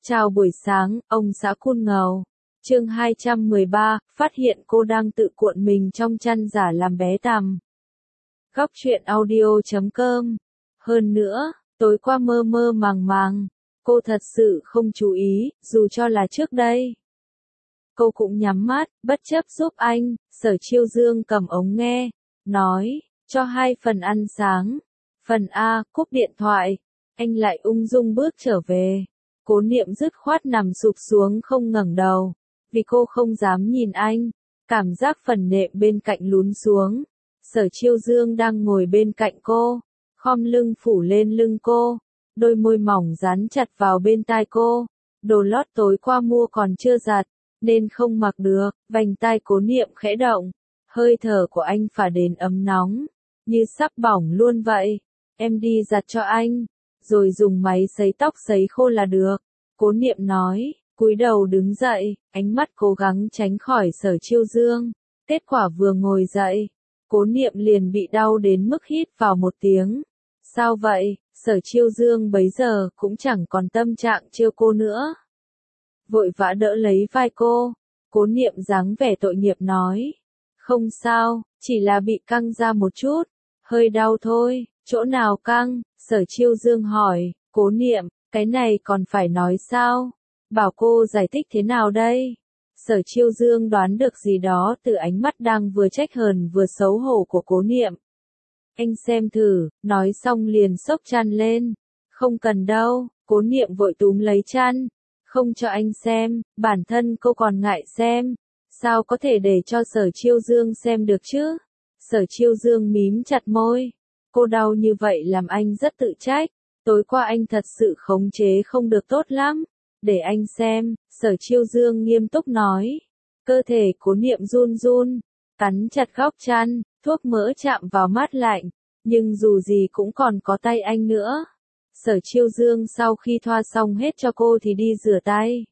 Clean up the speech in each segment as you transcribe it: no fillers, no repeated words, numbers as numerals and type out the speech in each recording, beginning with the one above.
Chào buổi sáng, ông xã Cun Ngầu. Chương 213, phát hiện cô đang tự cuộn mình trong chăn giả làm bé tằm. Góc truyện audio.com. Hơn nữa, tối qua mơ mơ màng màng, cô thật sự không chú ý, dù cho là trước đây. Cô cũng nhắm mắt, bất chấp giúp anh. Sở Chiêu Dương cầm ống nghe, nói, cho 2 phần ăn sáng. Phần A, cúp điện thoại. Anh lại ung dung bước trở về. Cố Niệm dứt khoát nằm sụp xuống không ngẩng đầu, vì cô không dám nhìn anh. Cảm giác phần nệm bên cạnh lún xuống. Sở Chiêu Dương đang ngồi bên cạnh cô, khom lưng phủ lên lưng cô, đôi môi mỏng dán chặt vào bên tai cô. Đồ lót tối qua mua còn chưa giặt, nên không mặc được. Vành tai Cố Niệm khẽ động, hơi thở của anh phả đến ấm nóng, như sắp bỏng luôn vậy. Em đi giặt cho anh, rồi dùng máy sấy tóc sấy khô là được. Cố Niệm nói, cúi đầu đứng dậy, ánh mắt cố gắng tránh khỏi Sở Chiêu Dương. Kết quả vừa ngồi dậy, Cố Niệm liền bị đau đến mức hít vào một tiếng. Sao vậy? Sở Chiêu Dương bấy giờ cũng chẳng còn tâm trạng trêu cô nữa. Vội vã đỡ lấy vai cô. Cố Niệm dáng vẻ tội nghiệp nói, không sao, chỉ là bị căng ra một chút, hơi đau thôi. Chỗ nào căng? Sở Chiêu Dương hỏi. Cố Niệm, cái này còn phải nói sao? Bảo cô giải thích thế nào đây? Sở Chiêu Dương đoán được gì đó từ ánh mắt đang vừa trách hờn vừa xấu hổ của Cố Niệm. Anh xem thử, nói xong liền xốc chăn lên. Không cần đâu. Cố Niệm vội túm lấy chăn. Không cho anh xem, bản thân cô còn ngại xem. Sao có thể để cho Sở Chiêu Dương xem được chứ? Sở Chiêu Dương mím chặt môi. Cô đau như vậy làm anh rất tự trách. Tối qua anh thật sự khống chế không được tốt lắm. Để anh xem. Sở Chiêu Dương nghiêm túc nói. Cơ thể Cố Niệm run run, cắn chặt góc chăn. Thuốc mỡ chạm vào mát lạnh, nhưng dù gì cũng còn có tay anh nữa. Sở Chiêu Dương sau khi thoa xong hết cho cô thì đi rửa tay.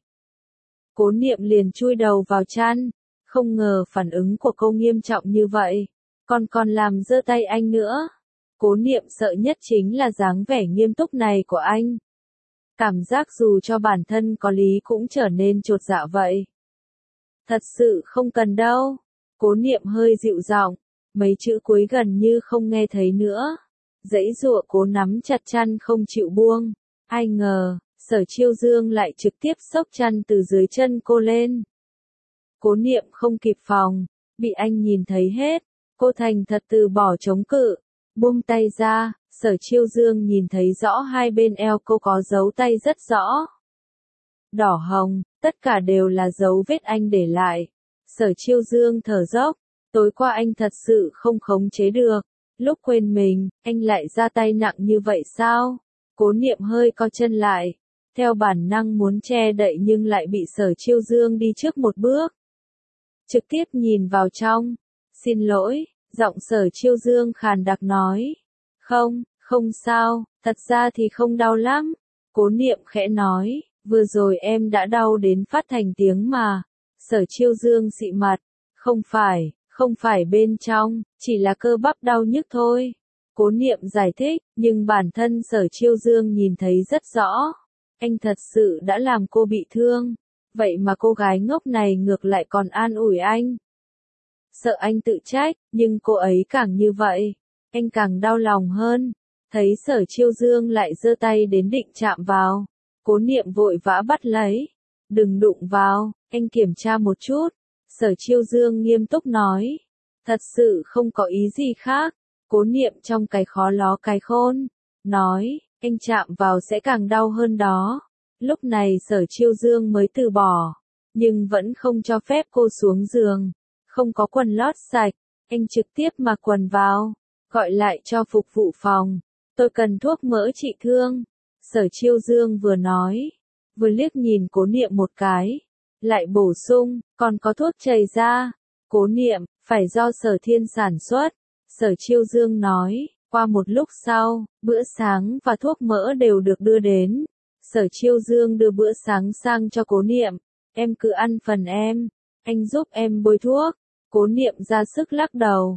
Cố Niệm liền chui đầu vào chăn. Không ngờ phản ứng của cô nghiêm trọng như vậy, còn làm giơ tay anh nữa. Cố Niệm sợ nhất chính là dáng vẻ nghiêm túc này của anh. Cảm giác dù cho bản thân có lý cũng trở nên chột dạ vậy. Thật sự không cần đâu. Cố Niệm hơi dịu giọng, mấy chữ cuối gần như không nghe thấy nữa. Giãy giụa cố nắm chặt chăn không chịu buông. Ai ngờ, Sở Chiêu Dương lại trực tiếp xốc chăn từ dưới chân cô lên. Cố Niệm không kịp phòng, bị anh nhìn thấy hết. Cô thành thật từ bỏ chống cự, buông tay ra. Sở Chiêu Dương nhìn thấy rõ hai bên eo cô có dấu tay rất rõ. Đỏ hồng, tất cả đều là dấu vết anh để lại. Sở Chiêu Dương thở dốc, tối qua anh thật sự không khống chế được. Lúc quên mình, anh lại ra tay nặng như vậy sao? Cố Niệm hơi co chân lại, theo bản năng muốn che đậy nhưng lại bị Sở Chiêu Dương đi trước một bước. Trực tiếp nhìn vào trong. Xin lỗi, giọng Sở Chiêu Dương khàn đặc nói. Không sao, thật ra thì không đau lắm. Cố Niệm khẽ nói, vừa rồi em đã đau đến phát thành tiếng mà. Sở Chiêu Dương xị mặt, không phải bên trong, chỉ là cơ bắp đau nhức thôi. Cố Niệm giải thích, nhưng bản thân Sở Chiêu Dương nhìn thấy rất rõ. Anh thật sự đã làm cô bị thương. Vậy mà cô gái ngốc này ngược lại còn an ủi anh. Sợ anh tự trách, nhưng cô ấy càng như vậy, anh càng đau lòng hơn. Thấy Sở Chiêu Dương lại giơ tay đến định chạm vào. Cố Niệm vội vã bắt lấy. Đừng đụng vào, anh kiểm tra một chút. Sở Chiêu Dương nghiêm túc nói. Thật sự không có ý gì khác. Cố Niệm trong cái khó ló cái khôn, nói, anh chạm vào sẽ càng đau hơn đó. Lúc này Sở Chiêu Dương mới từ bỏ, nhưng vẫn không cho phép cô xuống giường. Không có quần lót sạch, anh trực tiếp mặc quần vào, gọi lại cho phục vụ phòng. Tôi cần thuốc mỡ trị thương. Sở Chiêu Dương vừa nói, vừa liếc nhìn Cố Niệm một cái, lại bổ sung, còn có thuốc chảy da. Cố Niệm, phải do Sở Thiên sản xuất. Sở Chiêu Dương nói. Qua một lúc sau, bữa sáng và thuốc mỡ đều được đưa đến. Sở Chiêu Dương đưa bữa sáng sang cho Cố Niệm. Em cứ ăn phần em, anh giúp em bôi thuốc. Cố Niệm ra sức lắc đầu.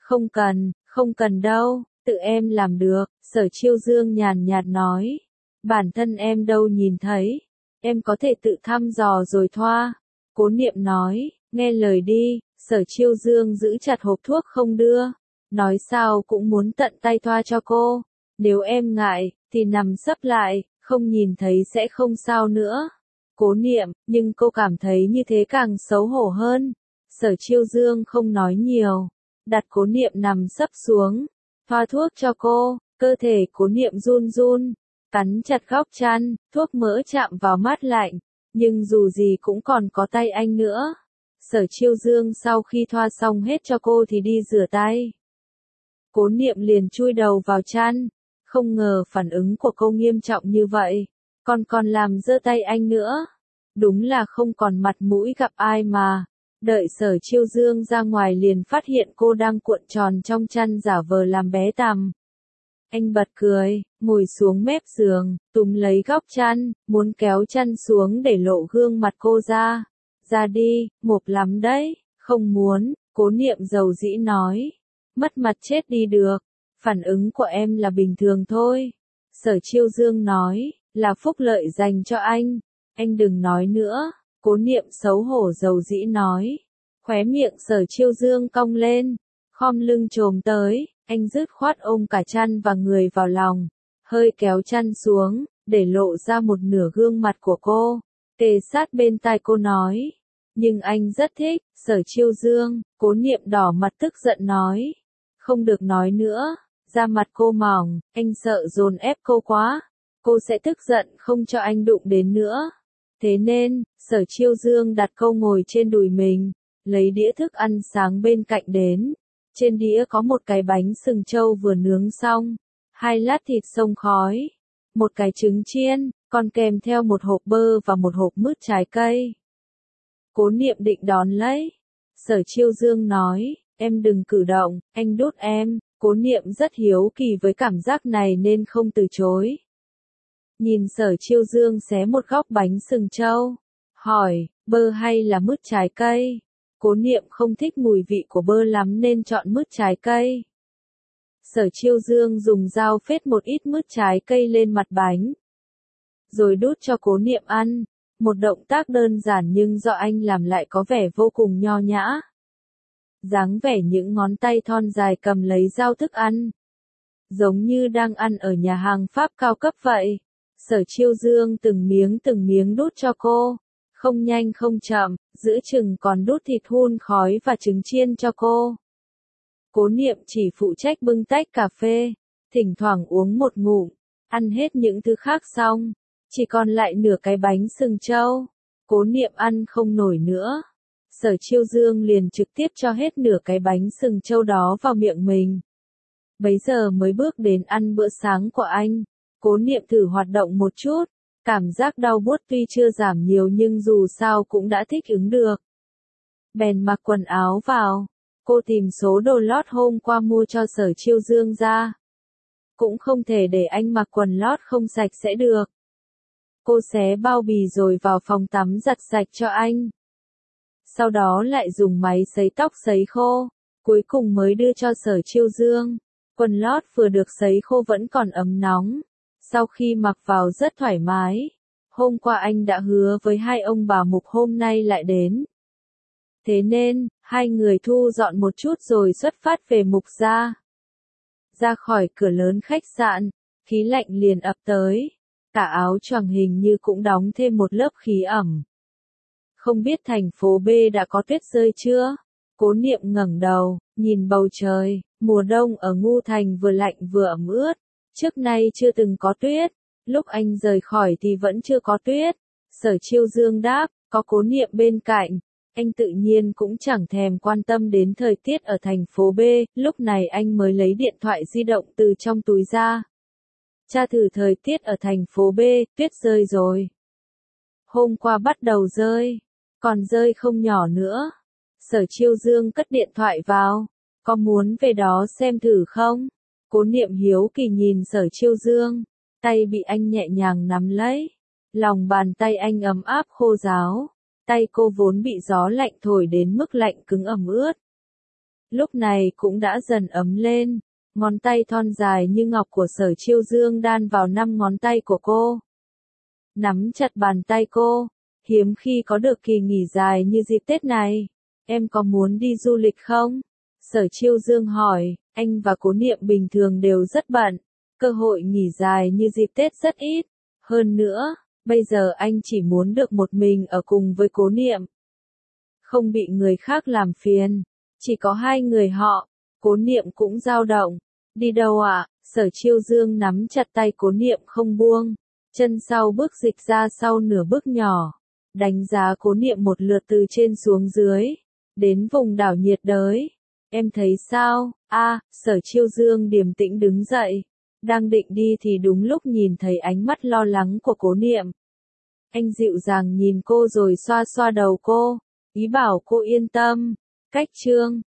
Không cần đâu, tự em làm được. Sở Chiêu Dương nhàn nhạt nói. Bản thân em đâu nhìn thấy. em có thể tự thăm dò rồi thoa. Cố Niệm nói, nghe lời đi. Sở Chiêu Dương giữ chặt hộp thuốc không đưa. Nói sao cũng muốn tận tay thoa cho cô. Nếu em ngại, thì nằm sấp lại, không nhìn thấy sẽ không sao nữa. Cố Niệm, nhưng cô cảm thấy như thế càng xấu hổ hơn. Sở Chiêu Dương không nói nhiều. Đặt Cố Niệm nằm sấp xuống. Thoa thuốc cho cô, cơ thể Cố Niệm run run. Cắn chặt góc chăn, thuốc mỡ chạm vào mát lạnh. Nhưng dù gì cũng còn có tay anh nữa. Sở Chiêu Dương sau khi thoa xong hết cho cô thì đi rửa tay. Cố Niệm liền chui đầu vào chăn. Không ngờ phản ứng của cô nghiêm trọng như vậy. Còn làm giơ tay anh nữa. Đúng là không còn mặt mũi gặp ai mà. Đợi Sở Chiêu Dương ra ngoài liền phát hiện cô đang cuộn tròn trong chăn giả vờ làm bé tằm. Anh bật cười, ngồi xuống mép giường, túm lấy góc chăn, muốn kéo chăn xuống để lộ gương mặt cô ra. Ra đi, mộp lắm đấy. Không muốn, Cố Niệm dầu dĩ nói. Mất mặt chết đi được. Phản ứng của em là bình thường thôi. Sở Chiêu Dương nói, là phúc lợi dành cho anh. Anh đừng nói nữa. Cố Niệm xấu hổ dầu dĩ nói. Khóe miệng Sở Chiêu Dương cong lên. Khom lưng chồm tới, anh dứt khoát ôm cả chăn và người vào lòng. Hơi kéo chăn xuống, để lộ ra một nửa gương mặt của cô. Kề sát bên tai cô nói. Nhưng anh rất thích, Sở Chiêu Dương. Cố Niệm đỏ mặt tức giận nói. Không được nói nữa. Da mặt cô mỏng, anh sợ dồn ép cô quá. Cô sẽ tức giận không cho anh đụng đến nữa. Thế nên, Sở Chiêu Dương đặt cô ngồi trên đùi mình, lấy đĩa thức ăn sáng bên cạnh đến. Trên đĩa có một cái bánh sừng trâu vừa nướng xong, 2 lát thịt xông khói, một cái trứng chiên, còn kèm theo một hộp bơ và một hộp mứt trái cây. Cố Niệm định đón lấy. Sở Chiêu Dương nói, em đừng cử động, anh đút em. Cố Niệm rất hiếu kỳ với cảm giác này nên không từ chối. Nhìn Sở Chiêu Dương xé một góc bánh sừng trâu, hỏi, bơ hay là mứt trái cây? Cố Niệm không thích mùi vị của bơ lắm nên chọn mứt trái cây. Sở Chiêu Dương dùng dao phết một ít mứt trái cây lên mặt bánh, rồi đút cho Cố Niệm ăn. Một động tác đơn giản nhưng do anh làm lại có vẻ vô cùng nho nhã. Dáng vẻ những ngón tay thon dài cầm lấy dao thức ăn, giống như đang ăn ở nhà hàng Pháp cao cấp vậy. Sở Chiêu Dương từng miếng đút cho cô, không nhanh không chậm, giữa chừng còn đút thịt hun khói và trứng chiên cho cô. Cố Niệm chỉ phụ trách bưng tách cà phê, thỉnh thoảng uống một ngụm, ăn hết những thứ khác xong, chỉ còn lại nửa cái bánh sừng trâu. Cố Niệm ăn không nổi nữa. Sở Chiêu Dương liền trực tiếp cho hết nửa cái bánh sừng trâu đó vào miệng mình. Bấy giờ mới bước đến ăn bữa sáng của anh. Cố Niệm thử hoạt động một chút, cảm giác đau buốt tuy chưa giảm nhiều nhưng dù sao cũng đã thích ứng được. Bèn mặc quần áo vào, cô tìm số đồ lót hôm qua mua cho Sở Chiêu Dương ra. Cũng không thể để anh mặc quần lót không sạch sẽ được. Cô xé bao bì rồi vào phòng tắm giặt sạch cho anh. Sau đó lại dùng máy sấy tóc sấy khô, cuối cùng mới đưa cho Sở Chiêu Dương. Quần lót vừa được sấy khô vẫn còn ấm nóng. Sau khi mặc vào rất thoải mái. Hôm qua anh đã hứa với hai ông bà Mục hôm nay lại đến. Thế nên, hai người thu dọn một chút rồi xuất phát về Mục gia. Ra khỏi cửa lớn khách sạn, khí lạnh liền ập tới. Cả áo choàng hình như cũng đóng thêm một lớp khí ẩm. Không biết thành phố B đã có tuyết rơi chưa? Cố Niệm ngẩng đầu, nhìn bầu trời. Mùa đông ở Ngu Thành vừa lạnh vừa ẩm ướt. Trước nay chưa từng có tuyết. Lúc anh rời khỏi thì vẫn chưa có tuyết. Sở Chiêu Dương đáp, có Cố Niệm bên cạnh. Anh tự nhiên cũng chẳng thèm quan tâm đến thời tiết ở thành phố B. Lúc này anh mới lấy điện thoại di động từ trong túi ra. Tra thử thời tiết ở thành phố B, tuyết rơi rồi. Hôm qua bắt đầu rơi. Còn rơi không nhỏ nữa. Sở Chiêu Dương cất điện thoại vào. Có muốn về đó xem thử không? Cố Niệm hiếu kỳ nhìn Sở Chiêu Dương. Tay bị anh nhẹ nhàng nắm lấy. Lòng bàn tay anh ấm áp khô ráo. Tay cô vốn bị gió lạnh thổi đến mức lạnh cứng ẩm ướt. Lúc này cũng đã dần ấm lên. Ngón tay thon dài như ngọc của Sở Chiêu Dương đan vào 5 ngón tay của cô. nắm chặt bàn tay cô. Hiếm khi có được kỳ nghỉ dài như dịp Tết này. Em có muốn đi du lịch không? Sở Chiêu Dương hỏi, anh và Cố Niệm bình thường đều rất bận. Cơ hội nghỉ dài như dịp Tết rất ít. Hơn nữa, bây giờ anh chỉ muốn được một mình ở cùng với Cố Niệm. Không bị người khác làm phiền. Chỉ có hai người họ. Cố Niệm cũng dao động. Đi đâu ạ? Sở Chiêu Dương nắm chặt tay Cố Niệm không buông. Chân sau bước dịch ra sau nửa bước nhỏ. Đánh giá Cố Niệm một lượt từ trên xuống dưới. Đến vùng đảo nhiệt đới. Em thấy sao? Sở Chiêu Dương điềm tĩnh đứng dậy. Đang định đi thì đúng lúc nhìn thấy ánh mắt lo lắng của Cố Niệm. Anh dịu dàng nhìn cô rồi xoa xoa đầu cô. Ý bảo cô yên tâm. Cách chương